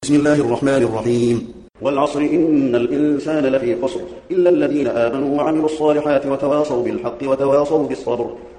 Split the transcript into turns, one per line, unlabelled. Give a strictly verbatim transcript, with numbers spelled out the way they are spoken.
بسم الله الرحمن الرحيم. والعصر إن الإنسان لفي خسر إلا الذين آمنوا وعملوا الصالحات وتواصوا بالحق وتواصوا بالصبر